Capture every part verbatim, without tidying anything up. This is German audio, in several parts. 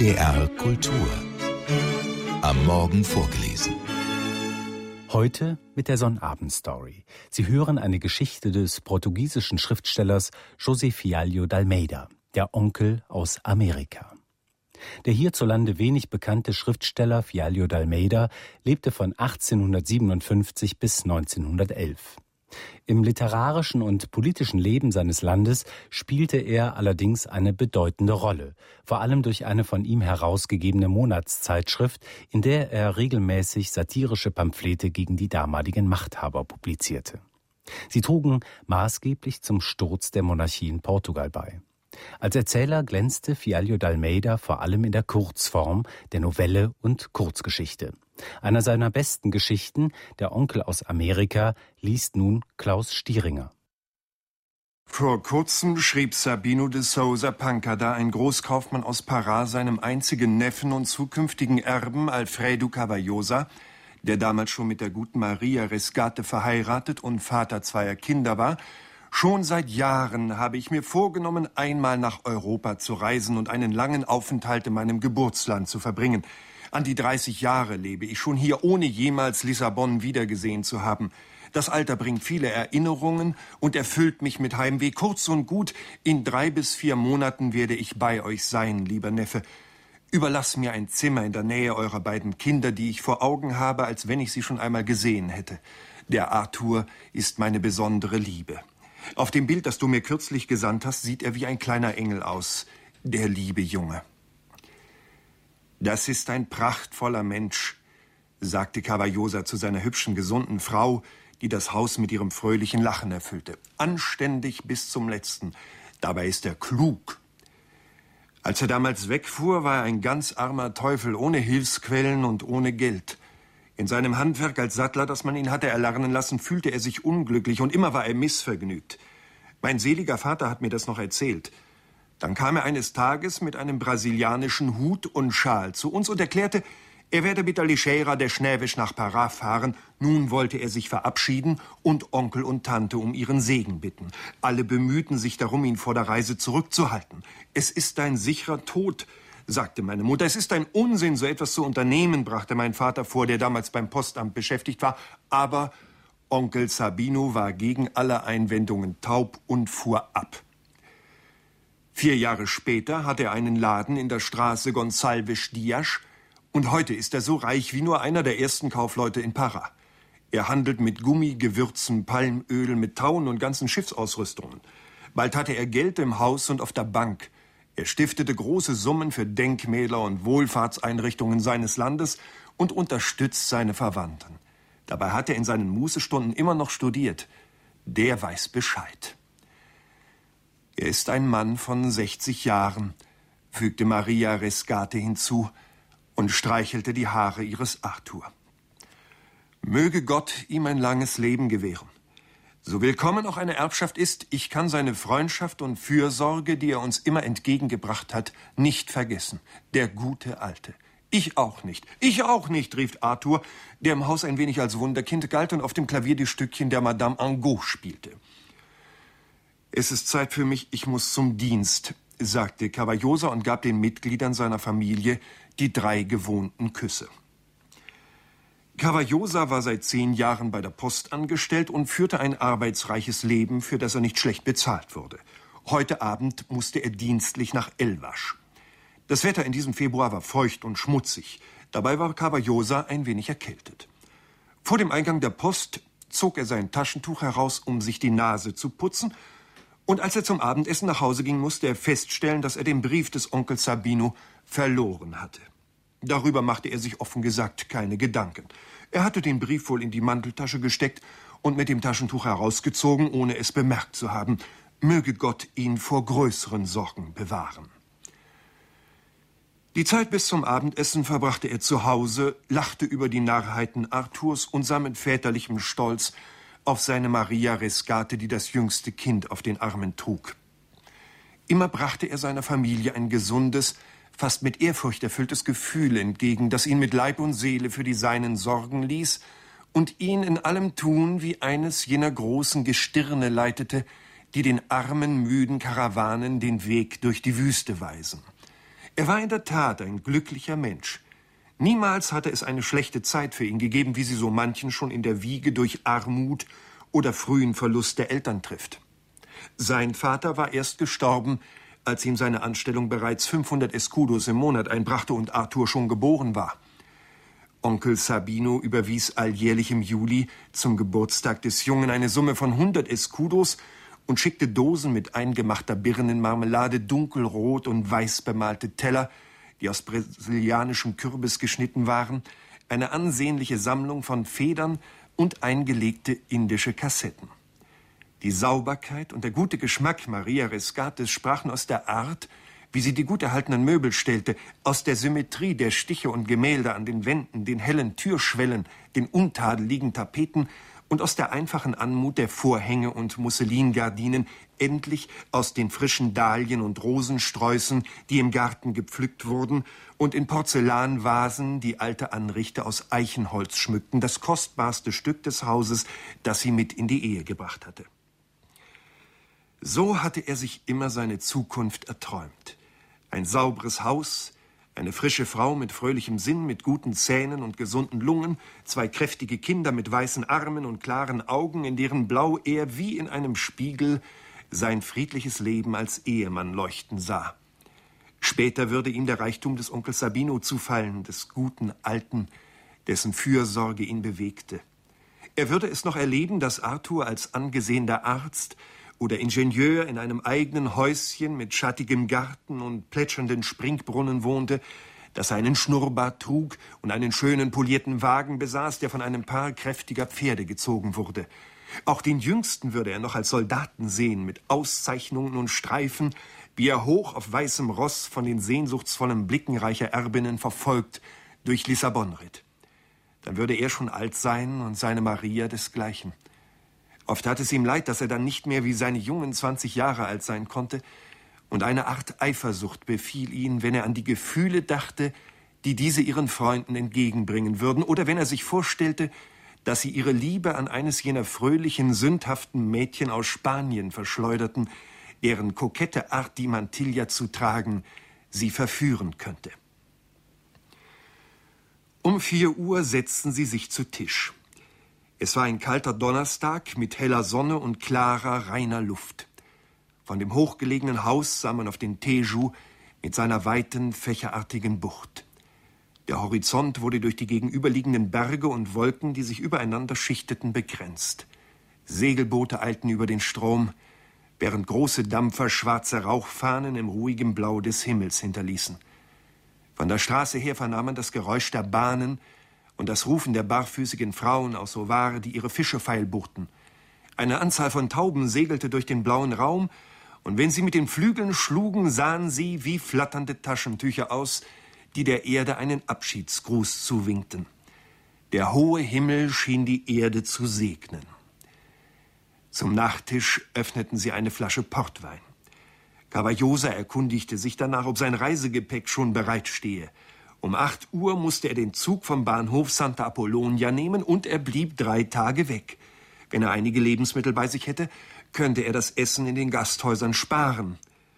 D R Kultur. Am Morgen vorgelesen. Heute mit der Sonnabend-Story. Sie hören eine Geschichte des portugiesischen Schriftstellers José Fialho de Almeida, der Onkel aus Amerika. Der hierzulande wenig bekannte Schriftsteller Fialho de Almeida lebte von achtzehnhundertsiebenundfünfzig bis neunzehnhundertelf. Im literarischen und politischen Leben seines Landes spielte er allerdings eine bedeutende Rolle, vor allem durch eine von ihm herausgegebene Monatszeitschrift, in der er regelmäßig satirische Pamphlete gegen die damaligen Machthaber publizierte. Sie trugen maßgeblich zum Sturz der Monarchie in Portugal bei. Als Erzähler glänzte Fialho de Almeida vor allem in der Kurzform, der Novelle und Kurzgeschichte. Einer seiner besten Geschichten, der Onkel aus Amerika, liest nun Klaus Stieringer. Vor kurzem schrieb Sabino de Sousa Pancada, ein Großkaufmann aus Pará, seinem einzigen Neffen und zukünftigen Erben Alfredo Cavallosa, der damals schon mit der guten Maria Rescate verheiratet und Vater zweier Kinder war: Schon seit Jahren habe ich mir vorgenommen, einmal nach Europa zu reisen und einen langen Aufenthalt in meinem Geburtsland zu verbringen. An die dreißig Jahre lebe ich schon hier, ohne jemals Lissabon wiedergesehen zu haben. Das Alter bringt viele Erinnerungen und erfüllt mich mit Heimweh. Kurz und gut, in drei bis vier Monaten werde ich bei euch sein, lieber Neffe. Überlass mir ein Zimmer in der Nähe eurer beiden Kinder, die ich vor Augen habe, als wenn ich sie schon einmal gesehen hätte. Der Arthur ist meine besondere Liebe. Auf dem Bild, das du mir kürzlich gesandt hast, sieht er wie ein kleiner Engel aus, der liebe Junge. Das ist ein prachtvoller Mensch, sagte Cavallosa zu seiner hübschen, gesunden Frau, die das Haus mit ihrem fröhlichen Lachen erfüllte. Anständig bis zum Letzten. Dabei ist er klug. Als er damals wegfuhr, war er ein ganz armer Teufel, ohne Hilfsquellen und ohne Geld. In seinem Handwerk als Sattler, das man ihn hatte erlernen lassen, fühlte er sich unglücklich und immer war er missvergnügt. Mein seliger Vater hat mir das noch erzählt. Dann kam er eines Tages mit einem brasilianischen Hut und Schal zu uns und erklärte, er werde mit der Lixeira der Schnäbisch nach Pará fahren. Nun wollte er sich verabschieden und Onkel und Tante um ihren Segen bitten. Alle bemühten sich darum, ihn vor der Reise zurückzuhalten. Es ist ein sicherer Tod, sagte meine Mutter. Es ist ein Unsinn, so etwas zu unternehmen, brachte mein Vater vor, der damals beim Postamt beschäftigt war. Aber Onkel Sabino war gegen alle Einwendungen taub und fuhr ab. Vier Jahre später hatte er einen Laden in der Straße Gonçalves Dias und heute ist er so reich wie nur einer der ersten Kaufleute in Pará. Er handelt mit Gummi, Gewürzen, Palmöl, mit Tauen und ganzen Schiffsausrüstungen. Bald hatte er Geld im Haus und auf der Bank. Er stiftete große Summen für Denkmäler und Wohlfahrtseinrichtungen seines Landes und unterstützt seine Verwandten. Dabei hat er in seinen Mußestunden immer noch studiert. Der weiß Bescheid. Er ist ein Mann von sechzig Jahren, fügte Maria Rescate hinzu und streichelte die Haare ihres Arthur. Möge Gott ihm ein langes Leben gewähren. So willkommen auch eine Erbschaft ist, ich kann seine Freundschaft und Fürsorge, die er uns immer entgegengebracht hat, nicht vergessen. Der gute Alte. Ich auch nicht. Ich auch nicht, rief Arthur, der im Haus ein wenig als Wunderkind galt und auf dem Klavier die Stückchen der Madame Angot spielte. Es ist Zeit für mich, ich muss zum Dienst, sagte Cavallosa und gab den Mitgliedern seiner Familie die drei gewohnten Küsse. Cavallosa war seit zehn Jahren bei der Post angestellt und führte ein arbeitsreiches Leben, für das er nicht schlecht bezahlt wurde. Heute Abend musste er dienstlich nach Elvas. Das Wetter in diesem Februar war feucht und schmutzig. Dabei war Cavallosa ein wenig erkältet. Vor dem Eingang der Post zog er sein Taschentuch heraus, um sich die Nase zu putzen. Und als er zum Abendessen nach Hause ging, musste er feststellen, dass er den Brief des Onkels Sabino verloren hatte. Darüber machte er sich offen gesagt keine Gedanken. Er hatte den Brief wohl in die Manteltasche gesteckt und mit dem Taschentuch herausgezogen, ohne es bemerkt zu haben. Möge Gott ihn vor größeren Sorgen bewahren. Die Zeit bis zum Abendessen verbrachte er zu Hause, lachte über die Narrheiten Arthurs und sah mit väterlichem Stolz auf seine Maria Rescate, die das jüngste Kind auf den Armen trug. Immer brachte er seiner Familie ein gesundes, fast mit Ehrfurcht erfülltes Gefühl entgegen, das ihn mit Leib und Seele für die Seinen sorgen ließ und ihn in allem Tun wie eines jener großen Gestirne leitete, die den armen, müden Karawanen den Weg durch die Wüste weisen. Er war in der Tat ein glücklicher Mensch. Niemals hatte es eine schlechte Zeit für ihn gegeben, wie sie so manchen schon in der Wiege durch Armut oder frühen Verlust der Eltern trifft. Sein Vater war erst gestorben, als ihm seine Anstellung bereits fünfhundert Escudos im Monat einbrachte und Arthur schon geboren war. Onkel Sabino überwies alljährlich im Juli zum Geburtstag des Jungen eine Summe von hundert Escudos und schickte Dosen mit eingemachter Birnenmarmelade, dunkelrot und weiß bemalte Teller, die aus brasilianischem Kürbis geschnitten waren, eine ansehnliche Sammlung von Federn und eingelegte indische Kassetten. Die Sauberkeit und der gute Geschmack Maria Rescates sprachen aus der Art, wie sie die gut erhaltenen Möbel stellte, aus der Symmetrie der Stiche und Gemälde an den Wänden, den hellen Türschwellen, den untadeligen Tapeten und aus der einfachen Anmut der Vorhänge und Musselingardinen, endlich aus den frischen Dahlien und Rosensträußen, die im Garten gepflückt wurden, und in Porzellanvasen die alte Anrichte aus Eichenholz schmückten, das kostbarste Stück des Hauses, das sie mit in die Ehe gebracht hatte. So hatte er sich immer seine Zukunft erträumt. Ein sauberes Haus, eine frische Frau mit fröhlichem Sinn, mit guten Zähnen und gesunden Lungen, zwei kräftige Kinder mit weißen Armen und klaren Augen, in deren Blau er wie in einem Spiegel sein friedliches Leben als Ehemann leuchten sah. Später würde ihm der Reichtum des Onkels Sabino zufallen, des guten Alten, dessen Fürsorge ihn bewegte. Er würde es noch erleben, dass Arthur als angesehener Arzt oder Ingenieur in einem eigenen Häuschen mit schattigem Garten und plätschernden Springbrunnen wohnte, dass er einen Schnurrbart trug und einen schönen polierten Wagen besaß, der von einem Paar kräftiger Pferde gezogen wurde. Auch den Jüngsten würde er noch als Soldaten sehen, mit Auszeichnungen und Streifen, wie er hoch auf weißem Ross von den sehnsuchtsvollen Blicken reicher Erbinnen verfolgt durch Lissabon ritt. Dann würde er schon alt sein und seine Maria desgleichen. Oft tat es ihm leid, dass er dann nicht mehr wie seine Jungen zwanzig Jahre alt sein konnte, und eine Art Eifersucht befiel ihn, wenn er an die Gefühle dachte, die diese ihren Freunden entgegenbringen würden, oder wenn er sich vorstellte, dass sie ihre Liebe an eines jener fröhlichen, sündhaften Mädchen aus Spanien verschleuderten, deren kokette Art, die Mantilla zu tragen, sie verführen könnte. Um vier Uhr setzten sie sich zu Tisch. Es war ein kalter Donnerstag mit heller Sonne und klarer, reiner Luft. Von dem hochgelegenen Haus sah man auf den Teju mit seiner weiten, fächerartigen Bucht. Der Horizont wurde durch die gegenüberliegenden Berge und Wolken, die sich übereinander schichteten, begrenzt. Segelboote eilten über den Strom, während große Dampfer schwarze Rauchfahnen im ruhigen Blau des Himmels hinterließen. Von der Straße her vernahm man das Geräusch der Bahnen und das Rufen der barfüßigen Frauen aus Ovar, die ihre Fische feilbuchten. Eine Anzahl von Tauben segelte durch den blauen Raum, und wenn sie mit den Flügeln schlugen, sahen sie wie flatternde Taschentücher aus, die der Erde einen Abschiedsgruß zuwinkten. Der hohe Himmel schien die Erde zu segnen. Zum Nachtisch öffneten sie eine Flasche Portwein. Cavallosa erkundigte sich danach, ob sein Reisegepäck schon bereitstehe. Um acht Uhr musste er den Zug vom Bahnhof Santa Apollonia nehmen, und er blieb drei Tage weg. Wenn er einige Lebensmittel bei sich hätte, könnte er das Essen in den Gasthäusern sparen.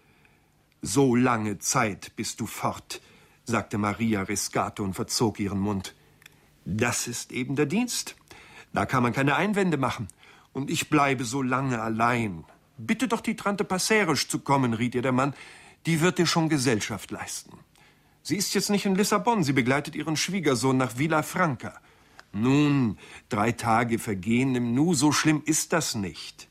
»So lange Zeit bist du fort«, sagte Maria Rescate und verzog ihren Mund. »Das ist eben der Dienst. Da kann man keine Einwände machen. Und ich bleibe so lange allein. Bitte doch die Tante Passeres zu kommen«, riet ihr der Mann. »Die wird dir schon Gesellschaft leisten. Sie ist jetzt nicht in Lissabon, sie begleitet ihren Schwiegersohn nach Villafranca. Nun, drei Tage vergehen im Nu, so schlimm ist das nicht.«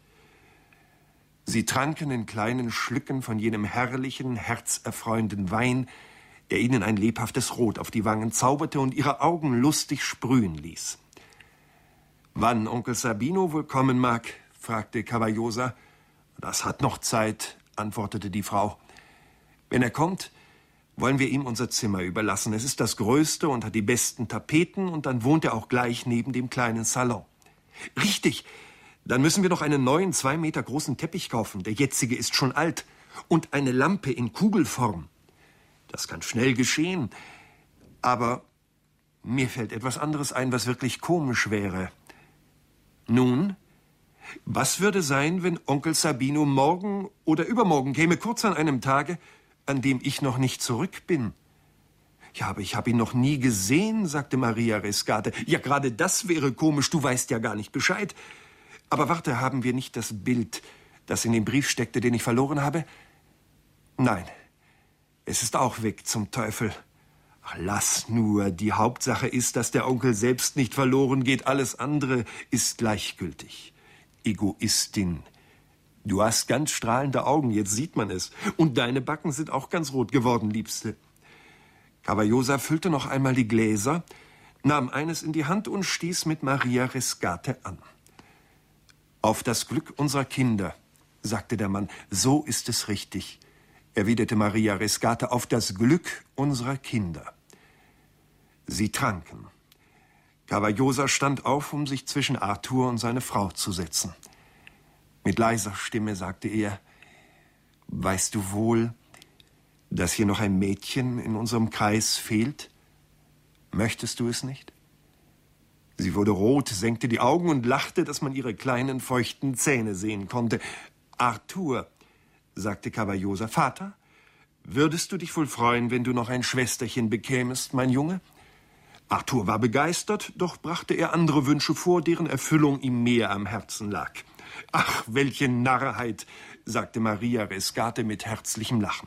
Sie tranken in kleinen Schlücken von jenem herrlichen, herzerfreuenden Wein, der ihnen ein lebhaftes Rot auf die Wangen zauberte und ihre Augen lustig sprühen ließ. »Wann Onkel Sabino wohl kommen mag?« fragte Cavallosa. »Das hat noch Zeit«, antwortete die Frau. »Wenn er kommt, wollen wir ihm unser Zimmer überlassen. Es ist das größte und hat die besten Tapeten, und dann wohnt er auch gleich neben dem kleinen Salon.« »Richtig! Dann müssen wir noch einen neuen, zwei Meter großen Teppich kaufen. Der jetzige ist schon alt. Und eine Lampe in Kugelform. Das kann schnell geschehen. Aber mir fällt etwas anderes ein, was wirklich komisch wäre. Nun, was würde sein, wenn Onkel Sabino morgen oder übermorgen käme, kurz an einem Tage, an dem ich noch nicht zurück bin. Ja, aber ich habe ihn noch nie gesehen, sagte Maria Rescate. Ja, gerade das wäre komisch, du weißt ja gar nicht Bescheid. Aber warte, haben wir nicht das Bild, das in dem Brief steckte, den ich verloren habe? Nein, es ist auch weg zum Teufel. Ach, lass nur, die Hauptsache ist, dass der Onkel selbst nicht verloren geht. Alles andere ist gleichgültig. Egoistin. Du hast ganz strahlende Augen, jetzt sieht man es. Und deine Backen sind auch ganz rot geworden, Liebste. Cavallosa füllte noch einmal die Gläser, nahm eines in die Hand und stieß mit Maria Rescate an. Auf das Glück unserer Kinder, sagte der Mann, so ist es richtig, erwiderte Maria Rescate, auf das Glück unserer Kinder. Sie tranken. Cavallosa stand auf, um sich zwischen Arthur und seine Frau zu setzen. Mit leiser Stimme sagte er, weißt du wohl, dass hier noch ein Mädchen in unserem Kreis fehlt? Möchtest du es nicht? Sie wurde rot, senkte die Augen und lachte, dass man ihre kleinen, feuchten Zähne sehen konnte. Arthur, sagte Cavallosa, Vater, würdest du dich wohl freuen, wenn du noch ein Schwesterchen bekämest, mein Junge? Arthur war begeistert, doch brachte er andere Wünsche vor, deren Erfüllung ihm mehr am Herzen lag. Ach, welche Narrheit, sagte Maria Rescate mit herzlichem Lachen.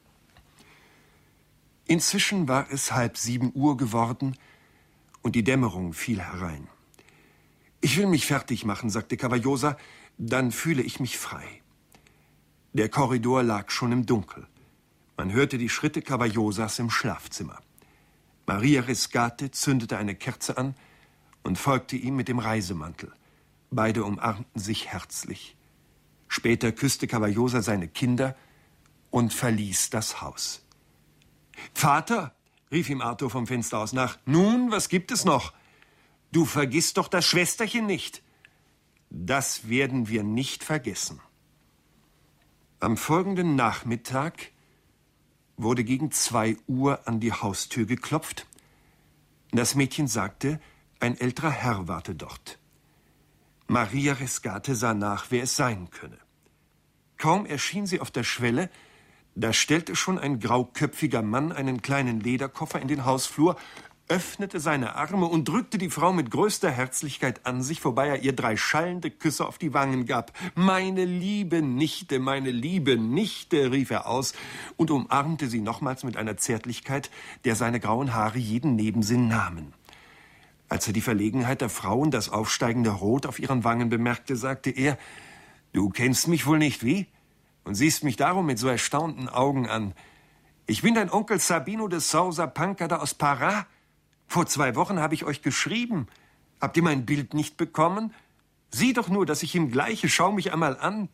Inzwischen war es halb sieben Uhr geworden und die Dämmerung fiel herein. Ich will mich fertig machen, sagte Cavallosa, dann fühle ich mich frei. Der Korridor lag schon im Dunkel. Man hörte die Schritte Cavallosas im Schlafzimmer. Maria Rescate zündete eine Kerze an und folgte ihm mit dem Reisemantel. Beide umarmten sich herzlich. Später küsste Cavallosa seine Kinder und verließ das Haus. »Vater«, rief ihm Arthur vom Fenster aus nach, »nun, was gibt es noch? Du vergisst doch das Schwesterchen nicht.« »Das werden wir nicht vergessen.« Am folgenden Nachmittag wurde gegen zwei Uhr an die Haustür geklopft. Das Mädchen sagte, ein älterer Herr warte dort. Maria Rescate sah nach, wer es sein könne. Kaum erschien sie auf der Schwelle, da stellte schon ein grauköpfiger Mann einen kleinen Lederkoffer in den Hausflur, öffnete seine Arme und drückte die Frau mit größter Herzlichkeit an sich, wobei er ihr drei schallende Küsse auf die Wangen gab. »Meine liebe Nichte, meine liebe Nichte«, rief er aus und umarmte sie nochmals mit einer Zärtlichkeit, der seine grauen Haare jeden Nebensinn nahmen. Als er die Verlegenheit der Frau und das aufsteigende Rot auf ihren Wangen bemerkte, sagte er, »Du kennst mich wohl nicht, wie? Und siehst mich darum mit so erstaunten Augen an. Ich bin dein Onkel Sabino de Sousa Pancada aus Pará. Vor zwei Wochen habe ich euch geschrieben. Habt ihr mein Bild nicht bekommen? Sieh doch nur, dass ich ihm gleiche. Schau mich einmal an.«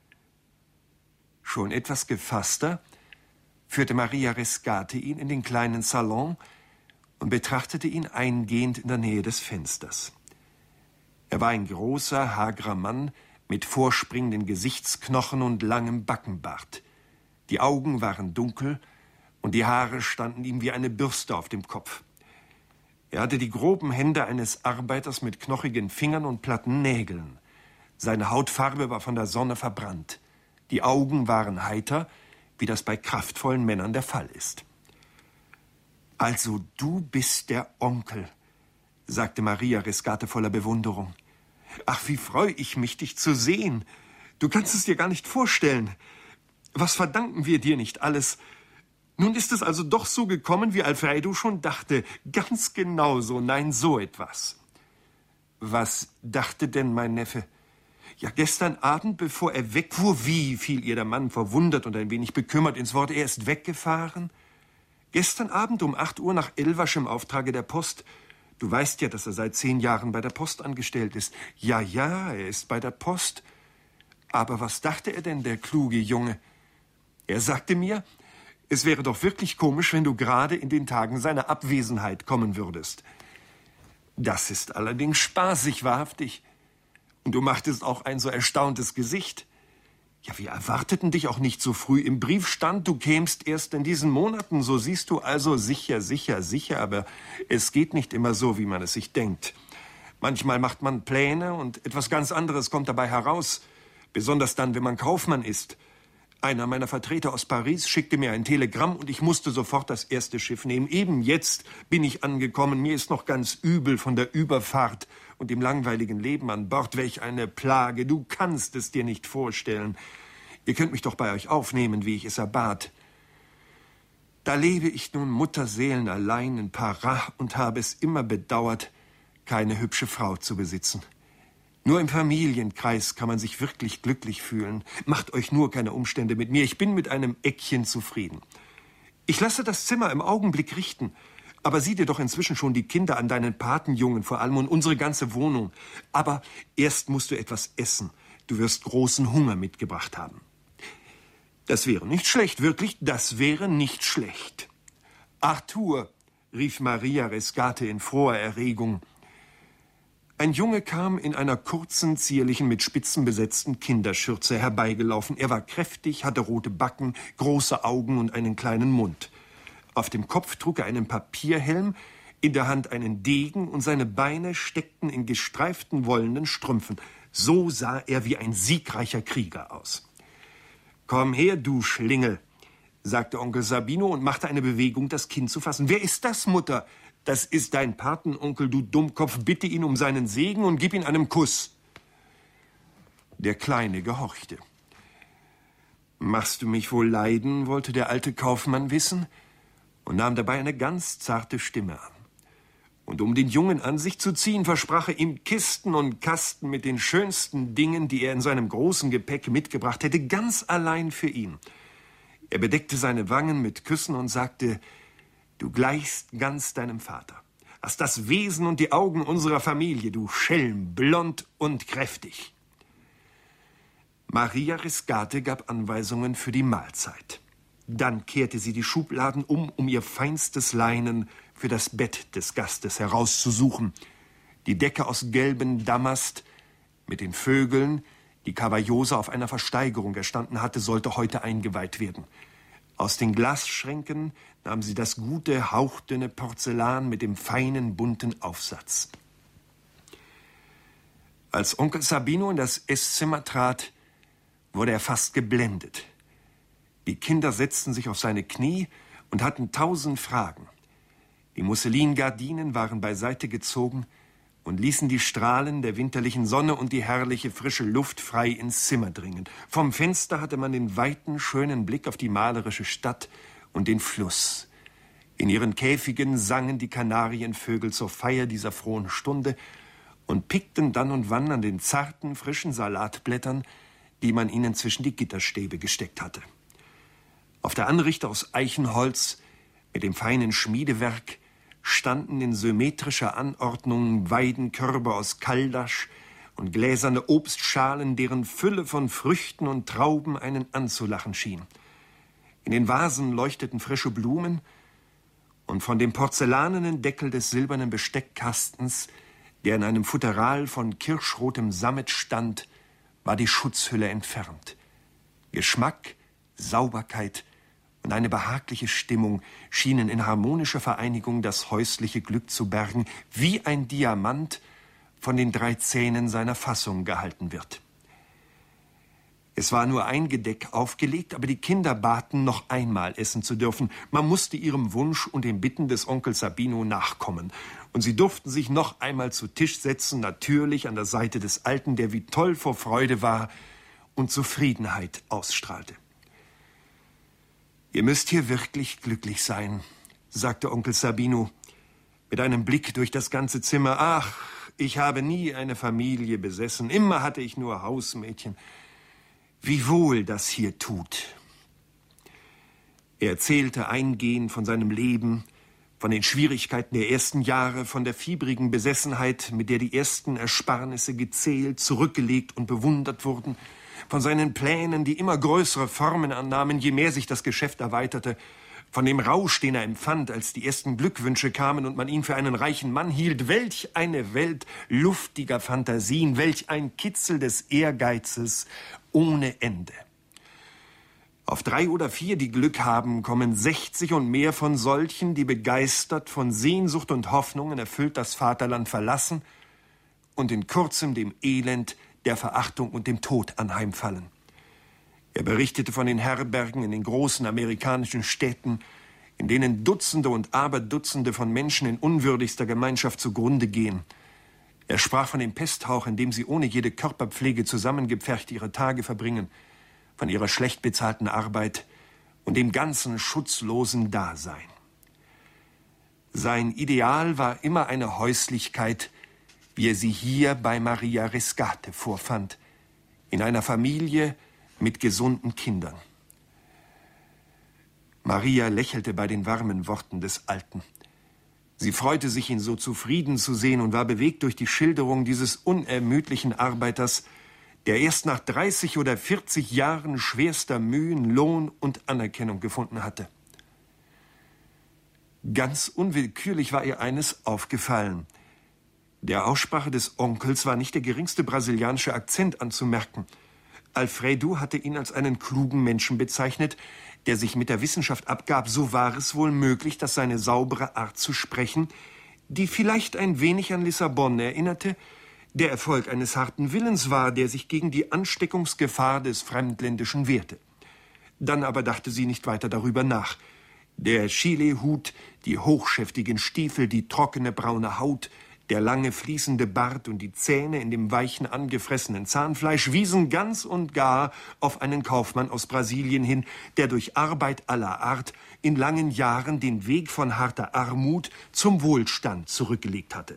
Schon etwas gefasster führte Maria Rescate ihn in den kleinen Salon und betrachtete ihn eingehend in der Nähe des Fensters. Er war ein großer, hagerer Mann mit vorspringenden Gesichtsknochen und langem Backenbart. Die Augen waren dunkel und die Haare standen ihm wie eine Bürste auf dem Kopf. Er hatte die groben Hände eines Arbeiters mit knochigen Fingern und platten Nägeln. Seine Hautfarbe war von der Sonne verbrannt. Die Augen waren heiter, wie das bei kraftvollen Männern der Fall ist. »Also du bist der Onkel«, sagte Maria Rescate voller Bewunderung. »Ach, wie freue ich mich, dich zu sehen. Du kannst es dir gar nicht vorstellen. Was verdanken wir dir nicht alles? Nun ist es also doch so gekommen, wie Alfredo schon dachte. Ganz genau so, nein, so etwas.« »Was dachte denn mein Neffe?« »Ja, gestern Abend, bevor er wegfuhr, wie«, fiel ihr der Mann verwundert und ein wenig bekümmert ins Wort, »er ist weggefahren? Gestern Abend um acht Uhr nach Elvasch im Auftrage der Post. Du weißt ja, dass er seit zehn Jahren bei der Post angestellt ist.« »Ja, ja, er ist bei der Post. Aber was dachte er denn, der kluge Junge? Er sagte mir, es wäre doch wirklich komisch, wenn du gerade in den Tagen seiner Abwesenheit kommen würdest.« »Das ist allerdings spaßig, wahrhaftig. Und du machtest auch ein so erstauntes Gesicht. Ja, wir erwarteten dich auch nicht so früh. Im Brief stand, du kämst erst in diesen Monaten. So siehst du also, sicher, sicher, sicher. Aber es geht nicht immer so, wie man es sich denkt. Manchmal macht man Pläne und etwas ganz anderes kommt dabei heraus. Besonders dann, wenn man Kaufmann ist. Einer meiner Vertreter aus Paris schickte mir ein Telegramm und ich musste sofort das erste Schiff nehmen. Eben jetzt bin ich angekommen. Mir ist noch ganz übel von der Überfahrt und dem langweiligen Leben an Bord. Welch eine Plage. Du kannst es dir nicht vorstellen. Ihr könnt mich doch bei euch aufnehmen, wie ich es erbat. Da lebe ich nun Mutterseelen allein in Paris und habe es immer bedauert, keine hübsche Frau zu besitzen. Nur im Familienkreis kann man sich wirklich glücklich fühlen. Macht euch nur keine Umstände mit mir. Ich bin mit einem Eckchen zufrieden. Ich lasse das Zimmer im Augenblick richten. Aber sieh dir doch inzwischen schon die Kinder an, deinen Patenjungen vor allem und unsere ganze Wohnung. Aber erst musst du etwas essen. Du wirst großen Hunger mitgebracht haben. Das wäre nicht schlecht, wirklich, das wäre nicht schlecht. Arthur, rief Maria Rescate in froher Erregung. Ein Junge kam in einer kurzen, zierlichen, mit Spitzen besetzten Kinderschürze herbeigelaufen. Er war kräftig, hatte rote Backen, große Augen und einen kleinen Mund. Auf dem Kopf trug er einen Papierhelm, in der Hand einen Degen und seine Beine steckten in gestreiften wollenen Strümpfen. So sah er wie ein siegreicher Krieger aus. »Komm her, du Schlingel«, sagte Onkel Sabino und machte eine Bewegung, das Kind zu fassen. »Wer ist das, Mutter?« »Das ist dein Patenonkel, du Dummkopf. Bitte ihn um seinen Segen und gib ihm einen Kuss.« Der Kleine gehorchte. »Machst du mich wohl leiden?« wollte der alte Kaufmann wissen und nahm dabei eine ganz zarte Stimme an. Und um den Jungen an sich zu ziehen, versprach er ihm Kisten und Kasten mit den schönsten Dingen, die er in seinem großen Gepäck mitgebracht hätte, ganz allein für ihn. Er bedeckte seine Wangen mit Küssen und sagte: »Du gleichst ganz deinem Vater, hast das Wesen und die Augen unserer Familie, du Schelm, blond und kräftig.« Maria Rescate gab Anweisungen für die Mahlzeit. Dann kehrte sie die Schubladen um, um ihr feinstes Leinen für das Bett des Gastes herauszusuchen. Die Decke aus gelbem Damast mit den Vögeln, die Cavallosa auf einer Versteigerung erstanden hatte, sollte heute eingeweiht werden. Aus den Glasschränken nahm sie das gute, hauchdünne Porzellan mit dem feinen, bunten Aufsatz. Als Onkel Sabino in das Esszimmer trat, wurde er fast geblendet. Die Kinder setzten sich auf seine Knie und hatten tausend Fragen. Die Musselingardinen waren beiseite gezogen und ließen die Strahlen der winterlichen Sonne und die herrliche, frische Luft frei ins Zimmer dringen. Vom Fenster hatte man den weiten, schönen Blick auf die malerische Stadt und den Fluss. In ihren Käfigen sangen die Kanarienvögel zur Feier dieser frohen Stunde und pickten dann und wann an den zarten, frischen Salatblättern, die man ihnen zwischen die Gitterstäbe gesteckt hatte. Auf der Anrichte aus Eichenholz mit dem feinen Schmiedewerk standen in symmetrischer Anordnung Weidenkörbe aus Kaldasch und gläserne Obstschalen, deren Fülle von Früchten und Trauben einen anzulachen schien. In den Vasen leuchteten frische Blumen und von dem porzellanenen Deckel des silbernen Besteckkastens, der in einem Futteral von kirschrotem Sammet stand, war die Schutzhülle entfernt. Geschmack, Sauberkeit und eine behagliche Stimmung schienen in harmonischer Vereinigung das häusliche Glück zu bergen, wie ein Diamant von den drei Zähnen seiner Fassung gehalten wird. Es war nur ein Gedeck aufgelegt, aber die Kinder baten, noch einmal essen zu dürfen. Man musste ihrem Wunsch und den Bitten des Onkels Sabino nachkommen. Und sie durften sich noch einmal zu Tisch setzen, natürlich an der Seite des Alten, der wie toll vor Freude war und Zufriedenheit ausstrahlte. »Ihr müsst hier wirklich glücklich sein«, sagte Onkel Sabino, mit einem Blick durch das ganze Zimmer. »Ach, ich habe nie eine Familie besessen, immer hatte ich nur Hausmädchen. Wie wohl das hier tut.« Er erzählte eingehend von seinem Leben, von den Schwierigkeiten der ersten Jahre, von der fiebrigen Besessenheit, mit der die ersten Ersparnisse gezählt, zurückgelegt und bewundert wurden, von seinen Plänen, die immer größere Formen annahmen, je mehr sich das Geschäft erweiterte, von dem Rausch, den er empfand, als die ersten Glückwünsche kamen und man ihn für einen reichen Mann hielt. Welch eine Welt luftiger Fantasien, welch ein Kitzel des Ehrgeizes ohne Ende. Auf drei oder vier, die Glück haben, kommen sechzig und mehr von solchen, die begeistert von Sehnsucht und Hoffnungen erfüllt das Vaterland verlassen und in kurzem dem Elend, der Verachtung und dem Tod anheimfallen. Er berichtete von den Herbergen in den großen amerikanischen Städten, in denen Dutzende und Aberdutzende von Menschen in unwürdigster Gemeinschaft zugrunde gehen. Er sprach von dem Pesthauch, in dem sie ohne jede Körperpflege zusammengepfercht ihre Tage verbringen, von ihrer schlecht bezahlten Arbeit und dem ganzen schutzlosen Dasein. Sein Ideal war immer eine Häuslichkeit, wie er sie hier bei Maria Rescate vorfand, in einer Familie mit gesunden Kindern. Maria lächelte bei den warmen Worten des Alten. Sie freute sich, ihn so zufrieden zu sehen und war bewegt durch die Schilderung dieses unermüdlichen Arbeiters, der erst nach dreißig oder vierzig Jahren schwerster Mühen Lohn und Anerkennung gefunden hatte. Ganz unwillkürlich war ihr eines aufgefallen. Der Aussprache des Onkels war nicht der geringste brasilianische Akzent anzumerken. Alfredo hatte ihn als einen klugen Menschen bezeichnet, der sich mit der Wissenschaft abgab, so war es wohl möglich, dass seine saubere Art zu sprechen, die vielleicht ein wenig an Lissabon erinnerte, der Erfolg eines harten Willens war, der sich gegen die Ansteckungsgefahr des Fremdländischen wehrte. Dann aber dachte sie nicht weiter darüber nach. Der Chilehut, die hochschäftigen Stiefel, die trockene braune Haut, der lange fließende Bart und die Zähne in dem weichen, angefressenen Zahnfleisch wiesen ganz und gar auf einen Kaufmann aus Brasilien hin, der durch Arbeit aller Art in langen Jahren den Weg von harter Armut zum Wohlstand zurückgelegt hatte.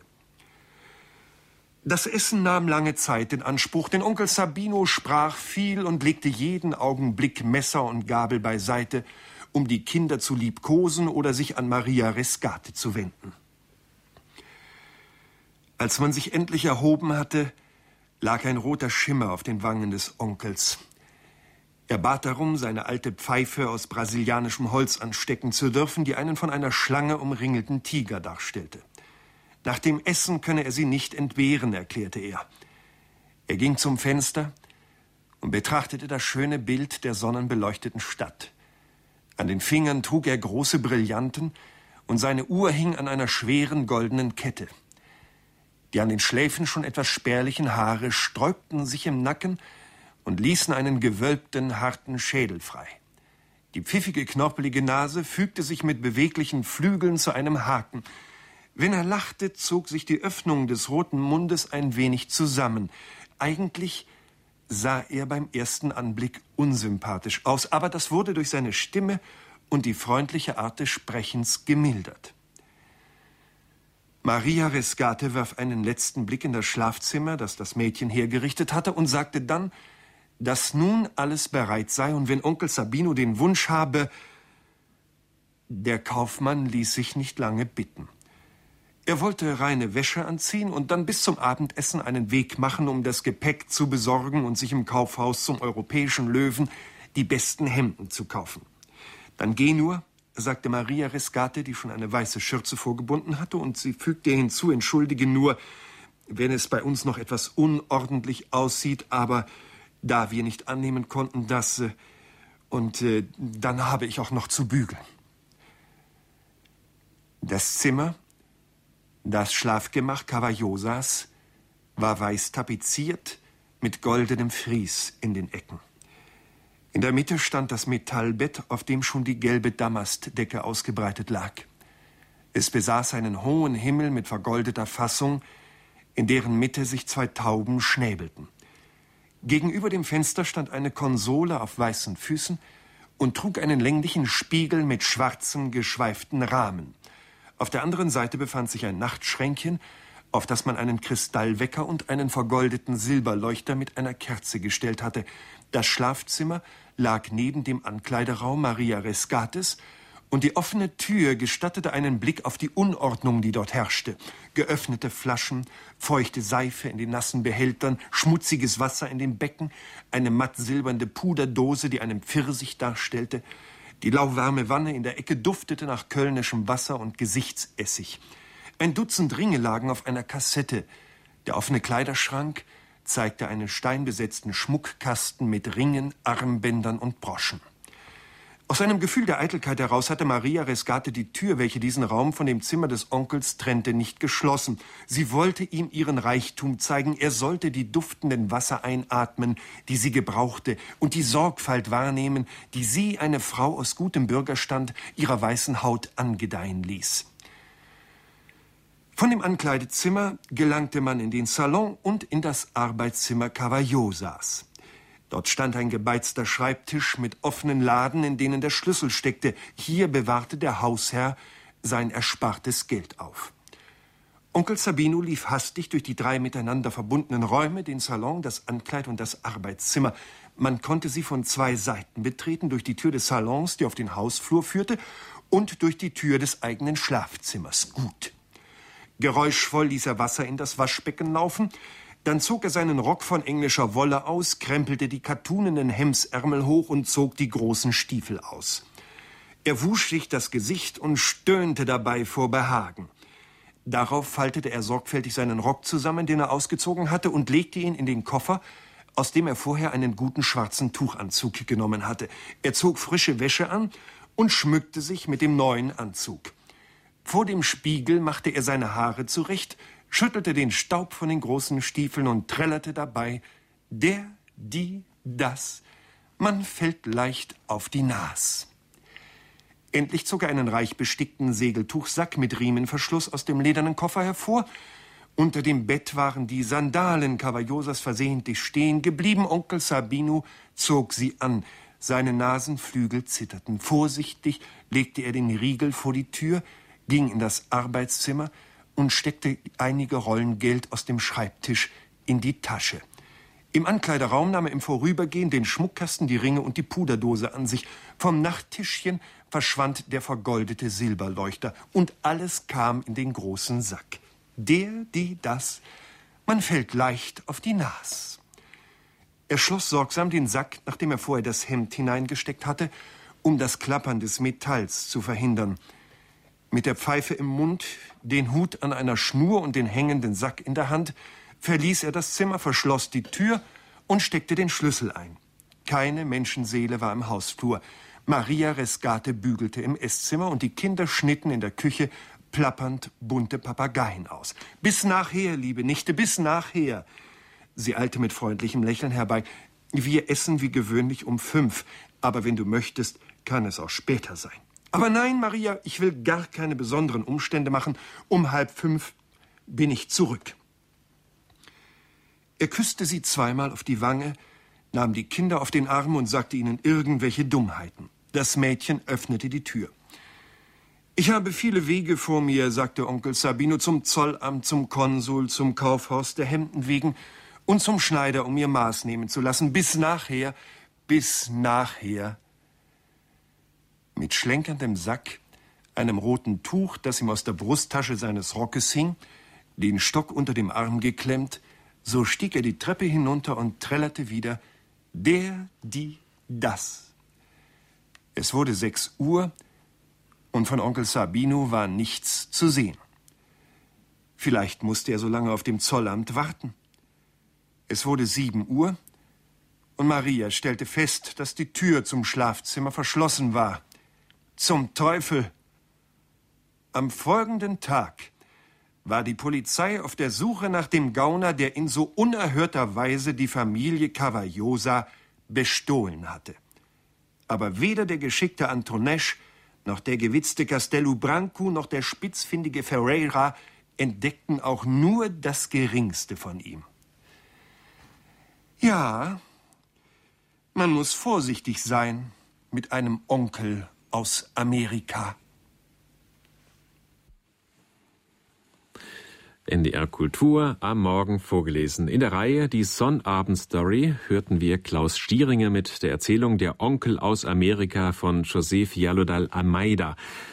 Das Essen nahm lange Zeit in Anspruch, denn Onkel Sabino sprach viel und legte jeden Augenblick Messer und Gabel beiseite, um die Kinder zu liebkosen oder sich an Maria Rescate zu wenden. Als man sich endlich erhoben hatte, lag ein roter Schimmer auf den Wangen des Onkels. Er bat darum, seine alte Pfeife aus brasilianischem Holz anstecken zu dürfen, die einen von einer Schlange umringelten Tiger darstellte. Nach dem Essen könne er sie nicht entbehren, erklärte er. Er ging zum Fenster und betrachtete das schöne Bild der sonnenbeleuchteten Stadt. An den Fingern trug er große Brillanten und seine Uhr hing an einer schweren goldenen Kette. Die an den Schläfen schon etwas spärlichen Haare sträubten sich im Nacken und ließen einen gewölbten, harten Schädel frei. Die pfiffige, knorpelige Nase fügte sich mit beweglichen Flügeln zu einem Haken. Wenn er lachte, zog sich die Öffnung des roten Mundes ein wenig zusammen. Eigentlich sah er beim ersten Anblick unsympathisch aus, aber das wurde durch seine Stimme und die freundliche Art des Sprechens gemildert. Maria Rescate warf einen letzten Blick in das Schlafzimmer, das das Mädchen hergerichtet hatte, und sagte dann, dass nun alles bereit sei und wenn Onkel Sabino den Wunsch habe. Der Kaufmann ließ sich nicht lange bitten. Er wollte reine Wäsche anziehen und dann bis zum Abendessen einen Weg machen, um das Gepäck zu besorgen und sich im Kaufhaus zum Europäischen Löwen die besten Hemden zu kaufen. Dann geh nur, sagte Maria Rescate, die schon eine weiße Schürze vorgebunden hatte, und sie fügte hinzu, entschuldige nur, wenn es bei uns noch etwas unordentlich aussieht, aber da wir nicht annehmen konnten, dass... Äh, und äh, dann habe ich auch noch zu bügeln. Das Zimmer, das Schlafgemach Cavallosas, war weiß tapeziert mit goldenem Fries in den Ecken. In der Mitte stand das Metallbett, auf dem schon die gelbe Damastdecke ausgebreitet lag. Es besaß einen hohen Himmel mit vergoldeter Fassung, in deren Mitte sich zwei Tauben schnäbelten. Gegenüber dem Fenster stand eine Konsole auf weißen Füßen und trug einen länglichen Spiegel mit schwarzen, geschweiften Rahmen. Auf der anderen Seite befand sich ein Nachtschränkchen, auf das man einen Kristallwecker und einen vergoldeten Silberleuchter mit einer Kerze gestellt hatte. Das Schlafzimmer lag neben dem Ankleideraum Maria Rescates und die offene Tür gestattete einen Blick auf die Unordnung, die dort herrschte. Geöffnete Flaschen, feuchte Seife in den nassen Behältern, schmutziges Wasser in dem Becken, eine matt silberne Puderdose, die einen Pfirsich darstellte. Die lauwarme Wanne in der Ecke duftete nach kölnischem Wasser und Gesichtsessig. Ein Dutzend Ringe lagen auf einer Kassette. Der offene Kleiderschrank zeigte einen steinbesetzten Schmuckkasten mit Ringen, Armbändern und Broschen. Aus einem Gefühl der Eitelkeit heraus hatte Maria Rescate die Tür, welche diesen Raum von dem Zimmer des Onkels trennte, nicht geschlossen. Sie wollte ihm ihren Reichtum zeigen. Er sollte die duftenden Wasser einatmen, die sie gebrauchte, und die Sorgfalt wahrnehmen, die sie, eine Frau aus gutem Bürgerstand, ihrer weißen Haut angedeihen ließ. Von dem Ankleidezimmer gelangte man in den Salon und in das Arbeitszimmer Cavallosas. Dort stand ein gebeizter Schreibtisch mit offenen Laden, in denen der Schlüssel steckte. Hier bewahrte der Hausherr sein erspartes Geld auf. Onkel Sabino lief hastig durch die drei miteinander verbundenen Räume, den Salon, das Ankleid und das Arbeitszimmer. Man konnte sie von zwei Seiten betreten, durch die Tür des Salons, die auf den Hausflur führte, und durch die Tür des eigenen Schlafzimmers. Gut. Geräuschvoll ließ er Wasser in das Waschbecken laufen. Dann zog er seinen Rock von englischer Wolle aus, krempelte die kattunenen Hemsärmel hoch und zog die großen Stiefel aus. Er wusch sich das Gesicht und stöhnte dabei vor Behagen. Darauf faltete er sorgfältig seinen Rock zusammen, den er ausgezogen hatte, und legte ihn in den Koffer, aus dem er vorher einen guten schwarzen Tuchanzug genommen hatte. Er zog frische Wäsche an und schmückte sich mit dem neuen Anzug. Vor dem Spiegel machte er seine Haare zurecht, schüttelte den Staub von den großen Stiefeln und trällerte dabei: Der, die, das, man fällt leicht auf die Nas. Endlich zog er einen reich bestickten Segeltuchsack mit Riemenverschluss aus dem ledernen Koffer hervor. Unter dem Bett waren die Sandalen Cavallosas versehentlich stehen geblieben. Onkel Sabino zog sie an. Seine Nasenflügel zitterten. Vorsichtig legte er den Riegel vor die Tür, ging in das Arbeitszimmer und steckte einige Rollen Geld aus dem Schreibtisch in die Tasche. Im Ankleideraum nahm er im Vorübergehen den Schmuckkasten, die Ringe und die Puderdose an sich. Vom Nachttischchen verschwand der vergoldete Silberleuchter und alles kam in den großen Sack. Der, die, das, man fällt leicht auf die Nas. Er schloss sorgsam den Sack, nachdem er vorher das Hemd hineingesteckt hatte, um das Klappern des Metalls zu verhindern. Mit der Pfeife im Mund, den Hut an einer Schnur und den hängenden Sack in der Hand, verließ er das Zimmer, verschloss die Tür und steckte den Schlüssel ein. Keine Menschenseele war im Hausflur. Maria Rescate bügelte im Esszimmer und die Kinder schnitten in der Küche plappernd bunte Papageien aus. »Bis nachher, liebe Nichte, bis nachher!« Sie eilte mit freundlichem Lächeln herbei. »Wir essen wie gewöhnlich um fünf, aber wenn du möchtest, kann es auch später sein.« »Aber nein, Maria, ich will gar keine besonderen Umstände machen. Um halb fünf bin ich zurück.« Er küsste sie zweimal auf die Wange, nahm die Kinder auf den Arm und sagte ihnen irgendwelche Dummheiten. Das Mädchen öffnete die Tür. »Ich habe viele Wege vor mir«, sagte Onkel Sabino, »zum Zollamt, zum Konsul, zum Kaufhaus der Hemden wegen und zum Schneider, um mir Maß nehmen zu lassen. Bis nachher, bis nachher.« Mit schlenkerndem Sack, einem roten Tuch, das ihm aus der Brusttasche seines Rockes hing, den Stock unter dem Arm geklemmt, so stieg er die Treppe hinunter und trällerte wieder: Der, die, das. Es wurde sechs Uhr und von Onkel Sabino war nichts zu sehen. Vielleicht musste er so lange auf dem Zollamt warten. Es wurde sieben Uhr und Maria stellte fest, dass die Tür zum Schlafzimmer verschlossen war. Zum Teufel! Am folgenden Tag war die Polizei auf der Suche nach dem Gauner, der in so unerhörter Weise die Familie Cavallosa bestohlen hatte. Aber weder der geschickte Antonesch, noch der gewitzte Castello Branco, noch der spitzfindige Ferreira entdeckten auch nur das Geringste von ihm. Ja, man muss vorsichtig sein mit einem Onkel aus Amerika. N D R Kultur am Morgen vorgelesen. In der Reihe Die Sonnabend-Story hörten wir Klaus Stieringer mit der Erzählung Der Onkel aus Amerika von José Fiallo d'Almeida.